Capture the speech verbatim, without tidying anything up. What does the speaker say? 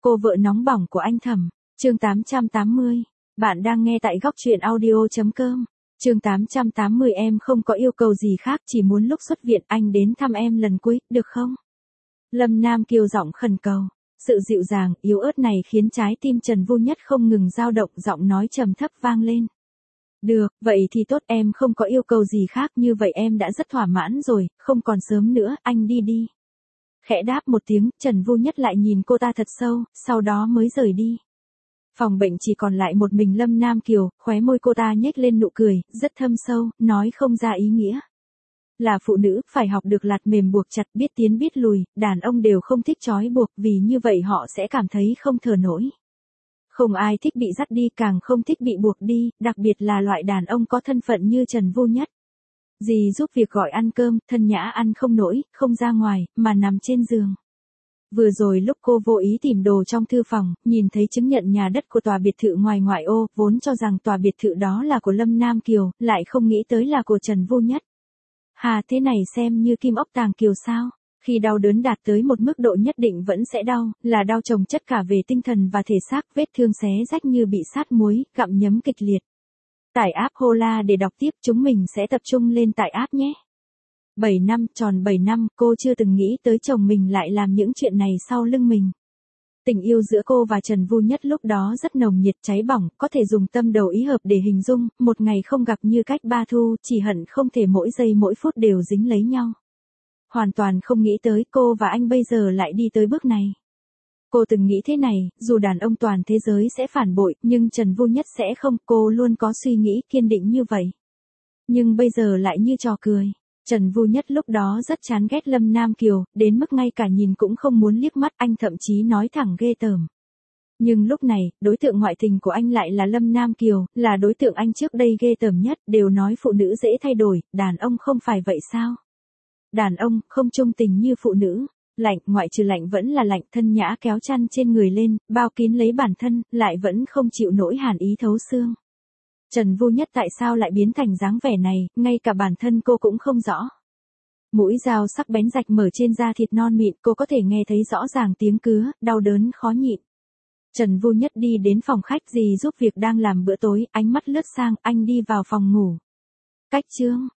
Cô vợ nóng bỏng của anh Thẩm, chương tám trăm tám mươi. Bạn đang nghe tại góc truyện audio.com. Chương tám trăm tám mươi em không có yêu cầu gì khác, chỉ muốn lúc xuất viện anh đến thăm em lần cuối, được không? Lâm Nam Kiều giọng khẩn cầu. Sự dịu dàng, yếu ớt này khiến trái tim Trần Vu Nhất không ngừng dao động, giọng nói trầm thấp vang lên. Được, vậy thì tốt, em không có yêu cầu gì khác, như vậy em đã rất thỏa mãn rồi, không còn sớm nữa, anh đi đi. Khẽ đáp một tiếng, Trần Vu Nhất lại nhìn cô ta thật sâu, sau đó mới rời đi. Phòng bệnh chỉ còn lại một mình Lâm Nam Kiều, khóe môi cô ta nhếch lên nụ cười, rất thâm sâu, nói không ra ý nghĩa. Là phụ nữ, phải học được lạt mềm buộc chặt, biết tiến biết lùi, đàn ông đều không thích trói buộc, vì như vậy họ sẽ cảm thấy không thở nổi. Không ai thích bị dắt đi, càng không thích bị buộc đi, đặc biệt là loại đàn ông có thân phận như Trần Vu Nhất. Dì giúp việc gọi ăn cơm, thân nhã ăn không nổi, không ra ngoài, mà nằm trên giường. Vừa rồi lúc cô vô ý tìm đồ trong thư phòng, nhìn thấy chứng nhận nhà đất của tòa biệt thự ngoài ngoại ô, vốn cho rằng tòa biệt thự đó là của Lâm Nam Kiều, lại không nghĩ tới là của Trần Vu Nhất. Hà, thế này xem như kim ốc tàng kiều sao? Khi đau đớn đạt tới một mức độ nhất định vẫn sẽ đau, là đau chồng chất cả về tinh thần và thể xác, vết thương xé rách như bị sát muối, gặm nhấm kịch liệt. Tải app Hola để đọc tiếp, chúng mình sẽ tập trung lên tải app nhé. bảy năm, tròn bảy năm, cô chưa từng nghĩ tới chồng mình lại làm những chuyện này sau lưng mình. Tình yêu giữa cô và Trần Vu Nhất lúc đó rất nồng nhiệt, cháy bỏng, có thể dùng tâm đầu ý hợp để hình dung, một ngày không gặp như cách ba thu, chỉ hận không thể mỗi giây mỗi phút đều dính lấy nhau. Hoàn toàn không nghĩ tới cô và anh bây giờ lại đi tới bước này. Cô từng nghĩ thế này, dù đàn ông toàn thế giới sẽ phản bội, nhưng Trần Vu Nhất sẽ không, cô luôn có suy nghĩ kiên định như vậy. Nhưng bây giờ lại như trò cười. Trần Vu Nhất lúc đó rất chán ghét Lâm Nam Kiều, đến mức ngay cả nhìn cũng không muốn liếc mắt, anh thậm chí nói thẳng ghê tởm. Nhưng lúc này, đối tượng ngoại tình của anh lại là Lâm Nam Kiều, là đối tượng anh trước đây ghê tởm nhất, đều nói phụ nữ dễ thay đổi, đàn ông không phải vậy sao? Đàn ông không trung tình như phụ nữ. Lạnh, ngoại trừ lạnh vẫn là lạnh, thân nhã kéo chăn trên người lên, bao kín lấy bản thân, lại vẫn không chịu nổi hàn ý thấu xương. Trần Vu Nhất tại sao lại biến thành dáng vẻ này, ngay cả bản thân cô cũng không rõ. Mũi dao sắc bén rạch mở trên da thịt non mịn, cô có thể nghe thấy rõ ràng tiếng cứa, đau đớn khó nhịn. Trần Vu Nhất đi đến phòng khách, dì giúp việc đang làm bữa tối, ánh mắt lướt sang, anh đi vào phòng ngủ. Cách chương,